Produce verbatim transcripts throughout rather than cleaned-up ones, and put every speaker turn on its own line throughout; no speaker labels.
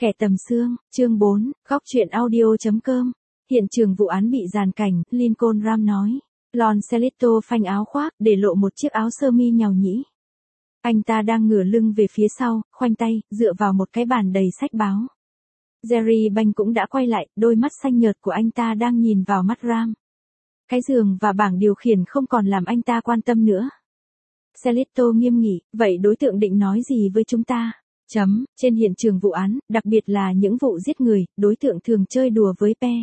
Kẻ tầm xương, chương bốn, góc truyện audio.com. Hiện trường vụ án bị dàn cảnh, Lincoln Ram nói. Lon Celito phanh áo khoác, để lộ một chiếc áo sơ mi nhàu nhĩ. Anh ta đang ngửa lưng về phía sau, khoanh tay, dựa vào một cái bàn đầy sách báo. Jerry Banh cũng đã quay lại, đôi mắt xanh nhợt của anh ta đang nhìn vào mắt Ram. Cái giường và bảng điều khiển không còn làm anh ta quan tâm nữa. Celito nghiêm nghị, vậy đối tượng định nói gì với chúng ta? Chấm, trên hiện trường vụ án, đặc biệt là những vụ giết người, đối tượng thường chơi đùa với P.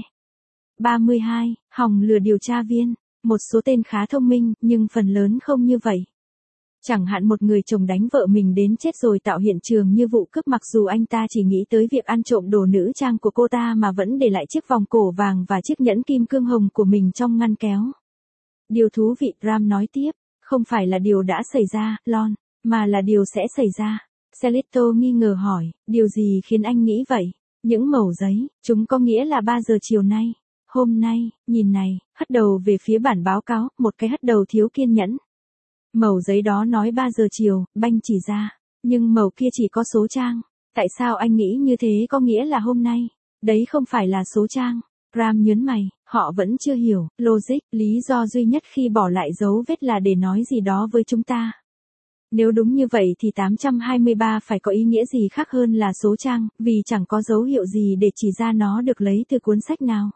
ba mươi hai, hòng lừa điều tra viên. Một số tên khá thông minh, nhưng phần lớn không như vậy. Chẳng hạn một người chồng đánh vợ mình đến chết rồi tạo hiện trường như vụ cướp, mặc dù anh ta chỉ nghĩ tới việc ăn trộm đồ nữ trang của cô ta mà vẫn để lại chiếc vòng cổ vàng và chiếc nhẫn kim cương hồng của mình trong ngăn kéo. Điều thú vị, Ram nói tiếp, không phải là điều đã xảy ra, Lon, mà là điều sẽ xảy ra. Celito nghi ngờ hỏi, điều gì khiến anh nghĩ vậy? Những mẩu giấy, chúng có nghĩa là ba giờ chiều nay. Hôm nay, nhìn này, hất đầu về phía bản báo cáo, một cái hất đầu thiếu kiên nhẫn. Mẩu giấy đó nói ba giờ chiều, Banh chỉ ra. Nhưng mẩu kia chỉ có số trang. Tại sao anh nghĩ như thế có nghĩa là hôm nay? Đấy không phải là số trang. Ram nhớn mày, họ vẫn chưa hiểu, logic, lý do duy nhất khi bỏ lại dấu vết là để nói gì đó với chúng ta. Nếu đúng như vậy thì tám trăm hai mươi ba phải có ý nghĩa gì khác hơn là số trang, vì chẳng có dấu hiệu gì để chỉ ra nó được lấy từ cuốn sách nào.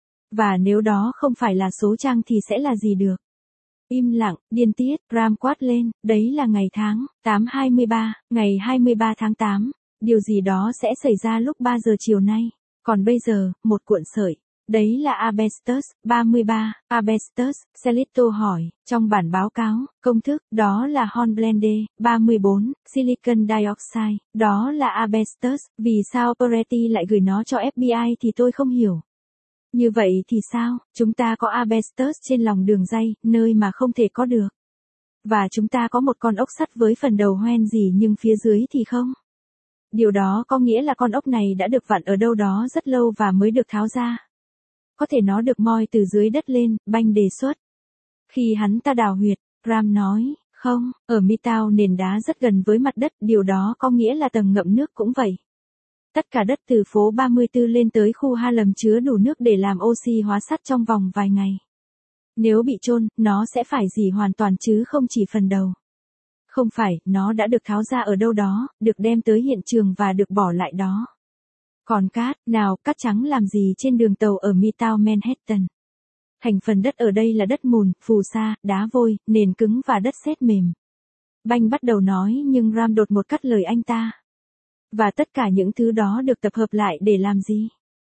Và nếu đó không phải là số trang thì sẽ là gì được? Im lặng, điên tiết, Ram quát lên, đấy là ngày tháng, tám hai mươi ba, ngày hai mươi ba tháng tám, điều gì đó sẽ xảy ra lúc ba giờ chiều nay. Còn bây giờ, một cuộn sợi. Đấy là asbestos, ba mươi ba, asbestos, Celito hỏi, trong bản báo cáo, công thức, đó là hornblende, ba mươi bốn, silicon dioxide, đó là asbestos, vì sao Peretti lại gửi nó cho ép bê i thì tôi không hiểu. Như vậy thì sao, chúng ta có asbestos trên lòng đường ray, nơi mà không thể có được. Và chúng ta có một con ốc sắt với phần đầu hoen gì nhưng phía dưới thì không. Điều đó có nghĩa là con ốc này đã được vặn ở đâu đó rất lâu và mới được tháo ra. Có thể nó được moi từ dưới đất lên, Banh đề xuất. Khi hắn ta đào huyệt, Ram nói, không, ở Midtown nền đá rất gần với mặt đất, điều đó có nghĩa là tầng ngậm nước cũng vậy. Tất cả đất từ phố ba mươi tư lên tới khu Harlem chứa đủ nước để làm oxy hóa sắt trong vòng vài ngày. Nếu bị chôn, nó sẽ phải rỉ hoàn toàn chứ không chỉ phần đầu. Không phải, nó đã được tháo ra ở đâu đó, được đem tới hiện trường và được bỏ lại đó. Còn cát, nào, cát trắng làm gì trên đường tàu ở Midtown Manhattan? Thành phần đất ở đây là đất mùn, phù sa, đá vôi, nền cứng và đất sét mềm. Banh bắt đầu nói nhưng Ram đột một cắt lời anh ta. Và tất cả những thứ đó được tập hợp lại để làm gì?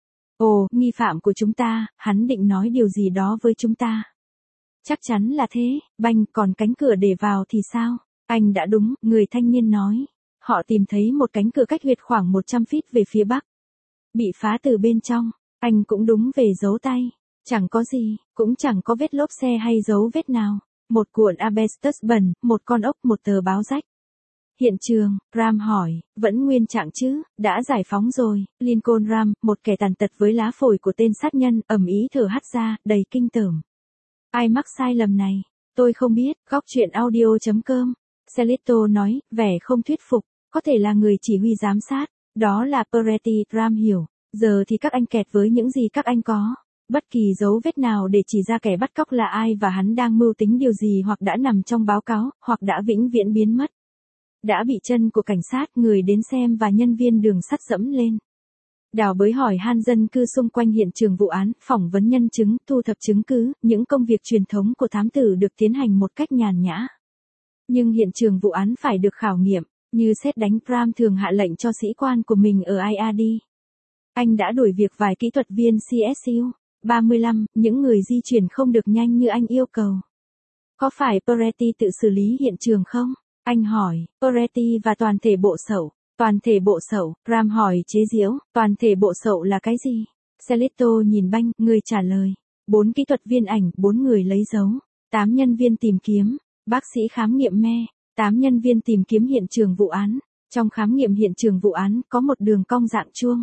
Ồ, nghi phạm của chúng ta, hắn định nói điều gì đó với chúng ta. Chắc chắn là thế, Banh, còn cánh cửa để vào thì sao? Anh đã đúng, người thanh niên nói. Họ tìm thấy một cánh cửa cách huyệt khoảng một trăm feet về phía bắc. Bị phá từ bên trong, anh cũng đúng về dấu tay. Chẳng có gì, cũng chẳng có vết lốp xe hay dấu vết nào. Một cuộn asbestos bẩn, một con ốc, một tờ báo rách. Hiện trường, Ram hỏi, vẫn nguyên trạng chứ, đã giải phóng rồi. Lincoln Ram, một kẻ tàn tật với lá phổi của tên sát nhân, ầm ĩ thở hắt ra, đầy kinh tởm. Ai mắc sai lầm này? Tôi không biết, góc truyện audio.com. Celito nói, vẻ không thuyết phục, có thể là người chỉ huy giám sát. Đó là Peretti, Ram hiểu. Giờ thì các anh kẹt với những gì các anh có. Bất kỳ dấu vết nào để chỉ ra kẻ bắt cóc là ai và hắn đang mưu tính điều gì hoặc đã nằm trong báo cáo, hoặc đã vĩnh viễn biến mất. Đã bị chân của cảnh sát, người đến xem và nhân viên đường sắt dẫm lên. Đào bới hỏi han dân cư xung quanh hiện trường vụ án, phỏng vấn nhân chứng, thu thập chứng cứ, những công việc truyền thống của thám tử được tiến hành một cách nhàn nhã. Nhưng hiện trường vụ án phải được khảo nghiệm, như sét đánh, Ram thường hạ lệnh cho sĩ quan của mình ở i rờ đê. Anh đã đuổi việc vài kỹ thuật viên xê ét u. ba mươi lăm, những người di chuyển không được nhanh như anh yêu cầu. Có phải Peretti tự xử lý hiện trường không? Anh hỏi, Peretti và toàn thể bộ sậu. Toàn thể bộ sậu, Ram hỏi chế giễu, toàn thể bộ sậu là cái gì? Celito nhìn Banh, người trả lời. Bốn kỹ thuật viên ảnh, bốn người lấy dấu. Tám nhân viên tìm kiếm. Bác sĩ khám nghiệm me. Tám nhân viên tìm kiếm hiện trường vụ án. Trong khám nghiệm hiện trường vụ án, có một đường cong dạng chuông.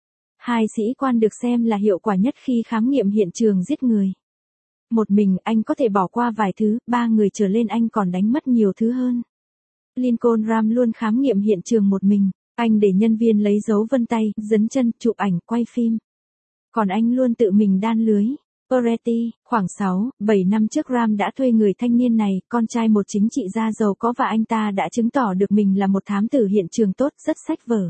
Hai sĩ quan được xem là hiệu quả nhất khi khám nghiệm hiện trường giết người. Một mình anh có thể bỏ qua vài thứ, ba người trở lên anh còn đánh mất nhiều thứ hơn. Lincoln Ram luôn khám nghiệm hiện trường một mình. Anh để nhân viên lấy dấu vân tay, dấn chân, chụp ảnh, quay phim. Còn anh luôn tự mình đan lưới. Peretti, khoảng sáu, bảy năm trước Ram đã thuê người thanh niên này, con trai một chính trị gia giàu có và anh ta đã chứng tỏ được mình là một thám tử hiện trường tốt, rất sách vở.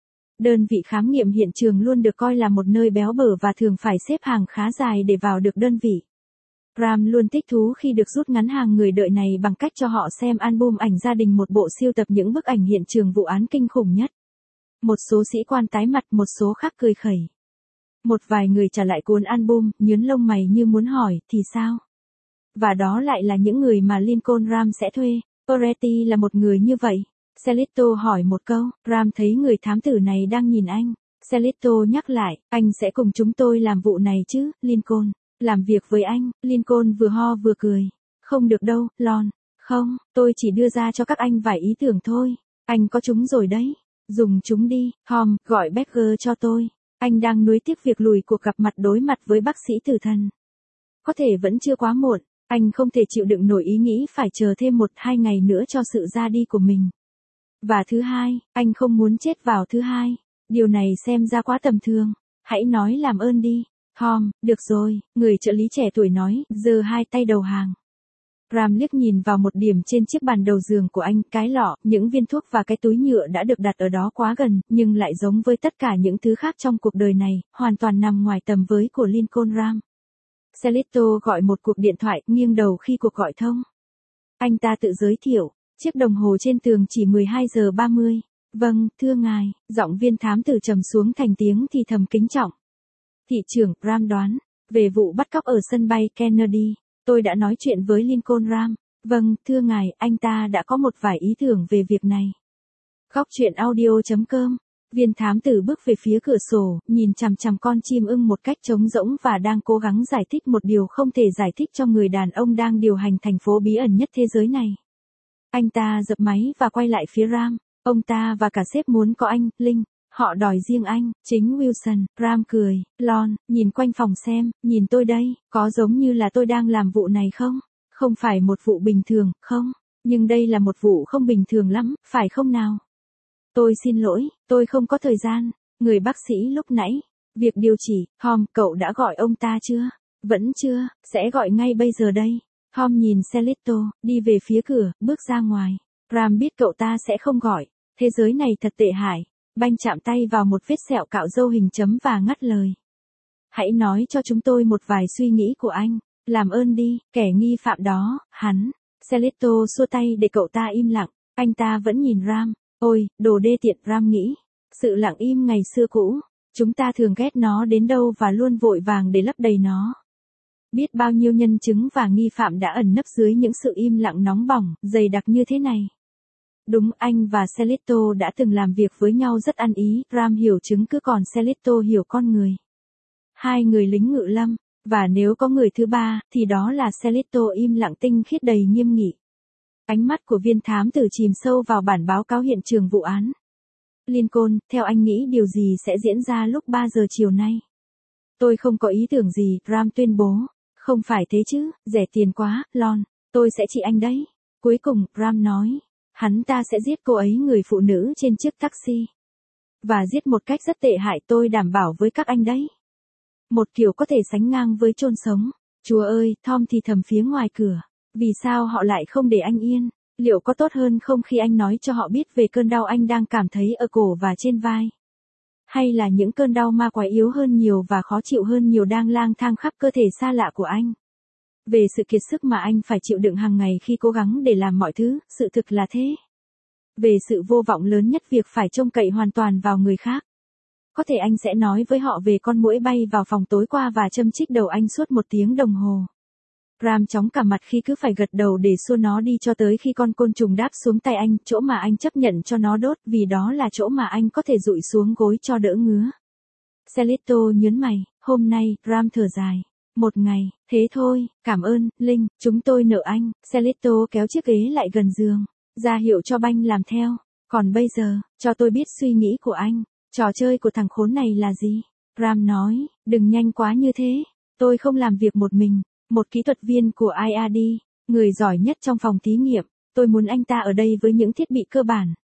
Đơn vị khám nghiệm hiện trường luôn được coi là một nơi béo bở và thường phải xếp hàng khá dài để vào được đơn vị. Ram luôn thích thú khi được rút ngắn hàng người đợi này bằng cách cho họ xem album ảnh gia đình, một bộ sưu tập những bức ảnh hiện trường vụ án kinh khủng nhất. Một số sĩ quan tái mặt, một số khác cười khẩy. Một vài người trả lại cuốn album, nhướng lông mày như muốn hỏi, thì sao? Và đó lại là những người mà Lincoln Ram sẽ thuê. Peretti là một người như vậy. Celito hỏi một câu, Ram thấy người thám tử này đang nhìn anh. Celito nhắc lại, anh sẽ cùng chúng tôi làm vụ này chứ, Lincoln. Làm việc với anh, Lincoln vừa ho vừa cười. Không được đâu, Lon. Không, tôi chỉ đưa ra cho các anh vài ý tưởng thôi. Anh có chúng rồi đấy. Dùng chúng đi, Tom, gọi Becker cho tôi. Anh đang nuối tiếc việc lùi cuộc gặp mặt đối mặt với bác sĩ tử thần. Có thể vẫn chưa quá muộn, anh không thể chịu đựng nổi ý nghĩ phải chờ thêm một hai ngày nữa cho sự ra đi của mình. Và thứ hai, anh không muốn chết vào thứ hai. Điều này xem ra quá tầm thường. Hãy nói làm ơn đi. Tom, được rồi, người trợ lý trẻ tuổi nói, giơ hai tay đầu hàng. Ram liếc nhìn vào một điểm trên chiếc bàn đầu giường của anh, cái lọ, những viên thuốc và cái túi nhựa đã được đặt ở đó quá gần, nhưng lại giống với tất cả những thứ khác trong cuộc đời này, hoàn toàn nằm ngoài tầm với của Lincoln Ram. Celito gọi một cuộc điện thoại, nghiêng đầu khi cuộc gọi thông. Anh ta tự giới thiệu, chiếc đồng hồ trên tường chỉ mười hai giờ ba mươi. Vâng, thưa ngài, giọng viên thám tử trầm xuống thành tiếng thì thầm kính trọng. Thị trưởng, Ram đoán, về vụ bắt cóc ở sân bay Kennedy. Tôi đã nói chuyện với Lincoln Ram. Vâng, thưa ngài, anh ta đã có một vài ý tưởng về việc này. Góc truyện audio chấm com. Viên thám tử bước về phía cửa sổ, nhìn chằm chằm con chim ưng một cách trống rỗng và đang cố gắng giải thích một điều không thể giải thích cho người đàn ông đang điều hành thành phố bí ẩn nhất thế giới này. Anh ta dập máy và quay lại phía Ram. Ông ta và cả sếp muốn có anh, Linh. Họ đòi riêng anh, chính Wilson. Ram cười, Lon, nhìn quanh phòng xem, nhìn tôi đây, có giống như là tôi đang làm vụ này không? Không phải một vụ bình thường, không? Nhưng đây là một vụ không bình thường lắm, phải không nào? Tôi xin lỗi, tôi không có thời gian. Người bác sĩ lúc nãy. Việc điều chỉ, Tom, cậu đã gọi ông ta chưa? Vẫn chưa, sẽ gọi ngay bây giờ đây. Tom nhìn Celito, đi về phía cửa, bước ra ngoài. Ram biết cậu ta sẽ không gọi. Thế giới này thật tệ hại. Banh chạm tay vào một vết sẹo cạo râu hình chấm và ngắt lời. Hãy nói cho chúng tôi một vài suy nghĩ của anh. Làm ơn đi, kẻ nghi phạm đó, hắn. Celito xua tay để cậu ta im lặng. Anh ta vẫn nhìn Ram. Ôi, đồ đê tiện, Ram nghĩ. Sự lặng im ngày xưa cũ. Chúng ta thường ghét nó đến đâu và luôn vội vàng để lấp đầy nó. Biết bao nhiêu nhân chứng và nghi phạm đã ẩn nấp dưới những sự im lặng nóng bỏng, dày đặc như thế này. Đúng, anh và Celito đã từng làm việc với nhau rất ăn ý, Ram hiểu chứng cứ còn Celito hiểu con người. Hai người lính ngự lâm, và nếu có người thứ ba, thì đó là Celito im lặng tinh khiết đầy nghiêm nghị. Ánh mắt của viên thám tử chìm sâu vào bản báo cáo hiện trường vụ án. Lincoln, theo anh nghĩ điều gì sẽ diễn ra lúc ba giờ chiều nay? Tôi không có ý tưởng gì, Ram tuyên bố. Không phải thế chứ, rẻ tiền quá, Lon, tôi sẽ trị anh đấy. Cuối cùng, Ram nói. Hắn ta sẽ giết cô ấy, người phụ nữ trên chiếc taxi. Và giết một cách rất tệ hại, tôi đảm bảo với các anh đấy. Một kiểu có thể sánh ngang với chôn sống. Chúa ơi, Tom thì thầm phía ngoài cửa. Vì sao họ lại không để anh yên? Liệu có tốt hơn không khi anh nói cho họ biết về cơn đau anh đang cảm thấy ở cổ và trên vai? Hay là những cơn đau ma quái yếu hơn nhiều và khó chịu hơn nhiều đang lang thang khắp cơ thể xa lạ của anh? Về sự kiệt sức mà anh phải chịu đựng hàng ngày khi cố gắng để làm mọi thứ, sự thực là thế. Về sự vô vọng lớn nhất việc phải trông cậy hoàn toàn vào người khác. Có thể anh sẽ nói với họ về con muỗi bay vào phòng tối qua và châm chích đầu anh suốt một tiếng đồng hồ. Ram chóng cả mặt khi cứ phải gật đầu để xua nó đi cho tới khi con côn trùng đáp xuống tay anh, chỗ mà anh chấp nhận cho nó đốt vì đó là chỗ mà anh có thể dụi xuống gối cho đỡ ngứa. Celito nhớn mày, hôm nay, Ram thở dài. Một ngày, thế thôi, cảm ơn, Linh, chúng tôi nợ anh. Celito kéo chiếc ghế lại gần giường, ra hiệu cho Banh làm theo. Còn bây giờ, cho tôi biết suy nghĩ của anh, trò chơi của thằng khốn này là gì? Ram nói, đừng nhanh quá như thế, tôi không làm việc một mình. Một kỹ thuật viên của i a đê, người giỏi nhất trong phòng thí nghiệm, tôi muốn anh ta ở đây với những thiết bị cơ bản.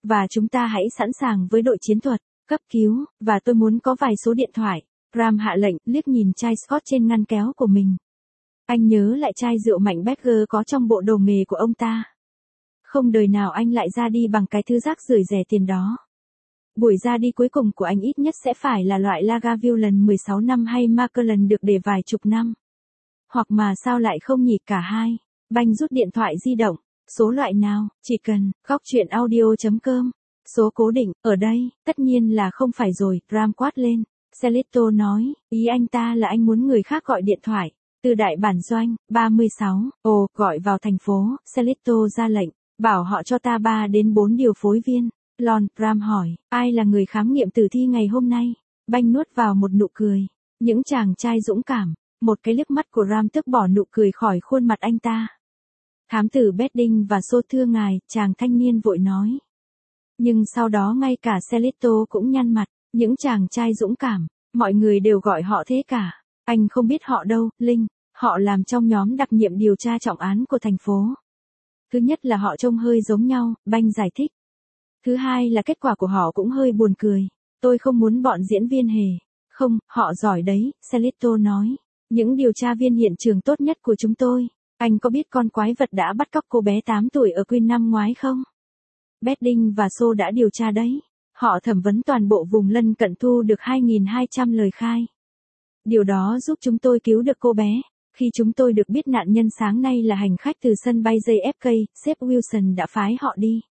Và chúng ta hãy sẵn sàng với đội chiến thuật, cấp cứu, và tôi muốn có vài số điện thoại. Ram hạ lệnh, liếc nhìn chai Scott trên ngăn kéo của mình. Anh nhớ lại chai rượu mạnh Berger có trong bộ đồ nghề của ông ta. Không đời nào anh lại ra đi bằng cái thứ rác rưởi rẻ tiền đó. Buổi ra đi cuối cùng của anh ít nhất sẽ phải là loại Lagavulin mười sáu năm hay Macallan được để vài chục năm. Hoặc mà sao lại không nhỉ cả hai. Banh rút điện thoại di động. Số loại nào, chỉ cần, góc chuyện audio chấm com. Số cố định, ở đây, tất nhiên là không phải rồi, Ram quát lên. Celito nói, ý anh ta là anh muốn người khác gọi điện thoại. Từ đại bản doanh, ba mươi sáu, ồ, gọi vào thành phố, Celito ra lệnh, bảo họ cho ta ba đến bốn điều phối viên. Lon, Ram hỏi, ai là người khám nghiệm tử thi ngày hôm nay? Banh nuốt vào một nụ cười. Những chàng trai dũng cảm. Một cái liếc mắt của Ram tức bỏ nụ cười khỏi khuôn mặt anh ta. Thám tử Bedding và Xô thưa ngài, chàng thanh niên vội nói. Nhưng sau đó ngay cả Celito cũng nhăn mặt, những chàng trai dũng cảm, mọi người đều gọi họ thế cả. Anh không biết họ đâu, Linh, họ làm trong nhóm đặc nhiệm điều tra trọng án của thành phố. Thứ nhất là họ trông hơi giống nhau, Banh giải thích. Thứ hai là kết quả của họ cũng hơi buồn cười. Tôi không muốn bọn diễn viên hề. Không, họ giỏi đấy, Celito nói. Những điều tra viên hiện trường tốt nhất của chúng tôi. Anh có biết con quái vật đã bắt cóc cô bé tám tuổi ở Queen năm ngoái không? Bedding và Xô đã điều tra đấy. Họ thẩm vấn toàn bộ vùng lân cận thu được hai nghìn hai trăm lời khai. Điều đó giúp chúng tôi cứu được cô bé. Khi chúng tôi được biết nạn nhân sáng nay là hành khách từ sân bay J F K, sếp Wilson đã phái họ đi.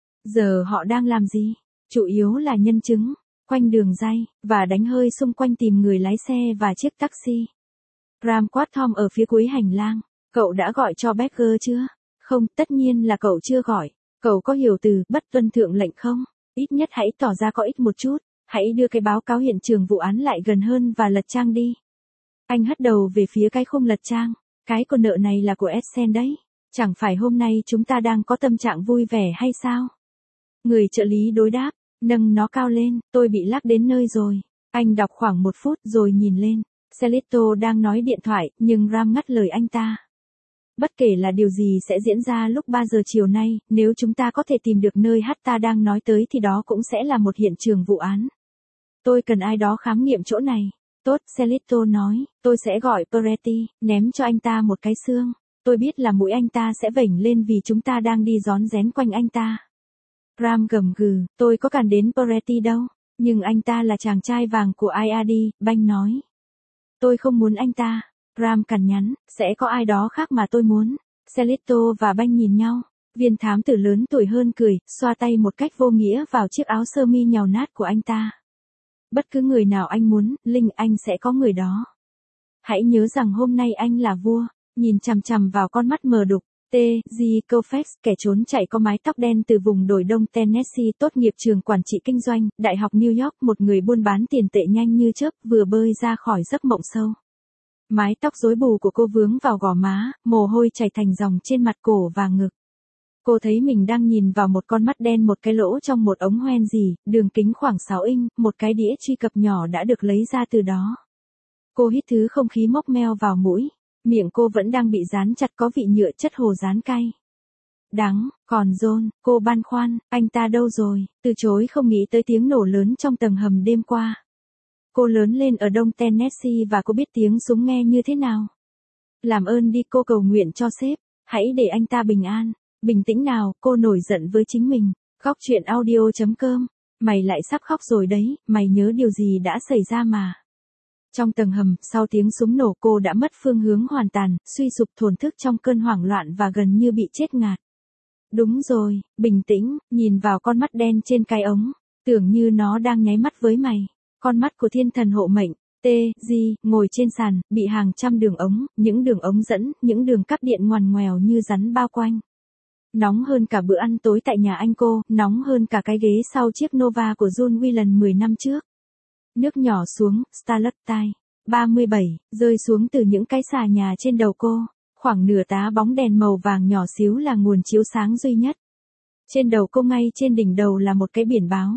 Giờ họ đang làm gì? Chủ yếu là nhân chứng, quanh đường ray, và đánh hơi xung quanh tìm người lái xe và chiếc taxi. Ram quát Tom ở phía cuối hành lang. Cậu đã gọi cho Berger chưa? Không, tất nhiên là cậu chưa gọi. Cậu có hiểu từ bất tuân thượng lệnh không? Ít nhất hãy tỏ ra có ích một chút. Hãy đưa cái báo cáo hiện trường vụ án lại gần hơn và lật trang đi. Anh hất đầu về phía cái khung lật trang. Cái con nợ này là của Essen đấy. Chẳng phải hôm nay chúng ta đang có tâm trạng vui vẻ hay sao? Người trợ lý đối đáp, nâng nó cao lên, tôi bị lắc đến nơi rồi. Anh đọc khoảng một phút rồi nhìn lên. Celito đang nói điện thoại, nhưng Ram ngắt lời anh ta. Bất kể là điều gì sẽ diễn ra lúc ba giờ chiều nay, nếu chúng ta có thể tìm được nơi hát ta đang nói tới thì đó cũng sẽ là một hiện trường vụ án. Tôi cần ai đó khám nghiệm chỗ này. Tốt, Celito nói, tôi sẽ gọi Peretti, ném cho anh ta một cái xương. Tôi biết là mũi anh ta sẽ vểnh lên vì chúng ta đang đi rón rén quanh anh ta. Ram gầm gừ, tôi có cần đến Peretti đâu, nhưng anh ta là chàng trai vàng của i a đê, Banh nói. Tôi không muốn anh ta. Ram cằn nhắn, sẽ có ai đó khác mà tôi muốn. Celito và Banh nhìn nhau. Viên thám tử lớn tuổi hơn cười, xoa tay một cách vô nghĩa vào chiếc áo sơ mi nhàu nát của anh ta. Bất cứ người nào anh muốn, Linh, anh sẽ có người đó. Hãy nhớ rằng hôm nay anh là vua. Nhìn chằm chằm vào con mắt mờ đục. T. G. Koufax, kẻ trốn chạy có mái tóc đen từ vùng đồi đông Tennessee, tốt nghiệp trường quản trị kinh doanh, Đại học New York, một người buôn bán tiền tệ nhanh như chớp, vừa bơi ra khỏi giấc mộng sâu. Mái tóc rối bù của cô vướng vào gò má, mồ hôi chảy thành dòng trên mặt cổ và ngực. Cô thấy mình đang nhìn vào một con mắt đen, một cái lỗ trong một ống hoen gì, đường kính khoảng sáu inch, một cái đĩa truy cập nhỏ đã được lấy ra từ đó. Cô hít thứ không khí mốc meo vào mũi. Miệng cô vẫn đang bị dán chặt, có vị nhựa chất hồ dán cay. Đắng, còn John, cô băn khoăn, anh ta đâu rồi, từ chối không nghĩ tới tiếng nổ lớn trong tầng hầm đêm qua. Cô lớn lên ở đông Tennessee và cô biết tiếng súng nghe như thế nào. Làm ơn đi, cô cầu nguyện cho sếp, hãy để anh ta bình an. Bình tĩnh nào, cô nổi giận với chính mình. Góc chuyện audio chấm com. Mày lại sắp khóc rồi đấy, mày nhớ điều gì đã xảy ra mà. Trong tầng hầm, sau tiếng súng nổ, cô đã mất phương hướng hoàn toàn, suy sụp thổn thức trong cơn hoảng loạn và gần như bị chết ngạt. Đúng rồi, bình tĩnh, nhìn vào con mắt đen trên cái ống, tưởng như nó đang nháy mắt với mày. Con mắt của thiên thần hộ mệnh, T. G. ngồi trên sàn, bị hàng trăm đường ống, những đường ống dẫn, những đường cáp điện ngoằn ngoèo như rắn bao quanh. Nóng hơn cả bữa ăn tối tại nhà anh cô, nóng hơn cả cái ghế sau chiếc Nova của John Whelan mười năm trước. Nước nhỏ xuống, Starlet tai. ba mươi bảy, rơi xuống từ những cái xà nhà trên đầu cô. Khoảng nửa tá bóng đèn màu vàng nhỏ xíu là nguồn chiếu sáng duy nhất. Trên đầu cô, ngay trên đỉnh đầu, là một cái biển báo.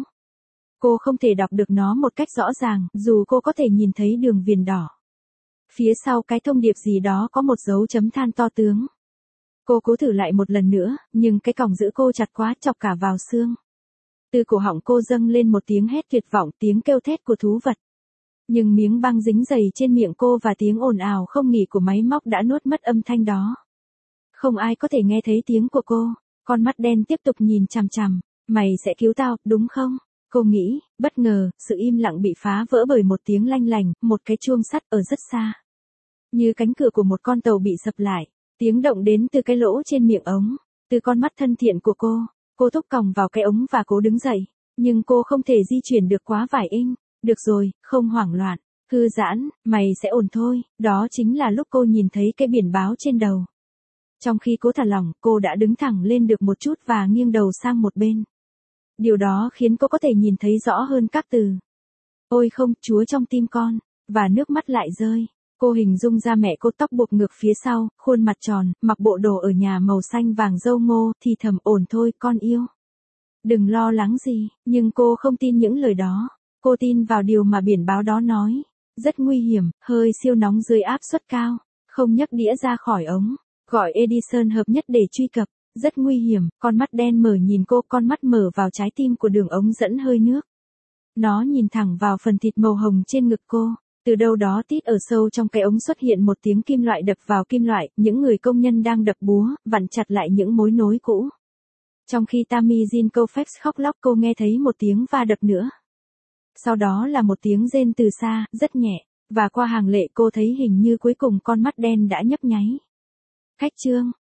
Cô không thể đọc được nó một cách rõ ràng, dù cô có thể nhìn thấy đường viền đỏ. Phía sau cái thông điệp gì đó có một dấu chấm than to tướng. Cô cố thử lại một lần nữa, nhưng cái còng giữ cô chặt quá, chọc cả vào xương. Từ cổ họng cô dâng lên một tiếng hét tuyệt vọng, tiếng kêu thét của thú vật. Nhưng miếng băng dính dày trên miệng cô và tiếng ồn ào không nghỉ của máy móc đã nuốt mất âm thanh đó. Không ai có thể nghe thấy tiếng của cô. Con mắt đen tiếp tục nhìn chằm chằm. Mày sẽ cứu tao, đúng không? Cô nghĩ, bất ngờ, sự im lặng bị phá vỡ bởi một tiếng lanh lành, một cái chuông sắt ở rất xa. Như cánh cửa của một con tàu bị sập lại. Tiếng động đến từ cái lỗ trên miệng ống. Từ con mắt thân thiện của cô. Cô thúc còng vào cái ống và cố đứng dậy. Nhưng cô không thể di chuyển được quá vài inch. Được rồi, không hoảng loạn. Thư giãn, mày sẽ ổn thôi. Đó chính là lúc cô nhìn thấy cái biển báo trên đầu. Trong khi cố thả lỏng, cô đã đứng thẳng lên được một chút và nghiêng đầu sang một bên. Điều đó khiến cô có thể nhìn thấy rõ hơn các từ. Ôi không, Chúa trong tim con. Và nước mắt lại rơi. Cô hình dung ra mẹ cô tóc buộc ngược phía sau, khuôn mặt tròn, mặc bộ đồ ở nhà màu xanh vàng dâu ngô, thì thầm ổn thôi con yêu. Đừng lo lắng gì, nhưng cô không tin những lời đó. Cô tin vào điều mà biển báo đó nói. Rất nguy hiểm, hơi siêu nóng dưới áp suất cao. Không nhấc đĩa ra khỏi ống. Gọi Edison hợp nhất để truy cập. Rất nguy hiểm, con mắt đen mở nhìn cô, con mắt mở vào trái tim của đường ống dẫn hơi nước. Nó nhìn thẳng vào phần thịt màu hồng trên ngực cô. Từ đâu đó tít ở sâu trong cái ống xuất hiện một tiếng kim loại đập vào kim loại, những người công nhân đang đập búa, vặn chặt lại những mối nối cũ. Trong khi Tammy Jean Koufax khóc lóc cô nghe thấy một tiếng va đập nữa. Sau đó là một tiếng rên từ xa, rất nhẹ, và qua hàng lệ cô thấy hình như cuối cùng con mắt đen đã nhấp nháy. Cách chương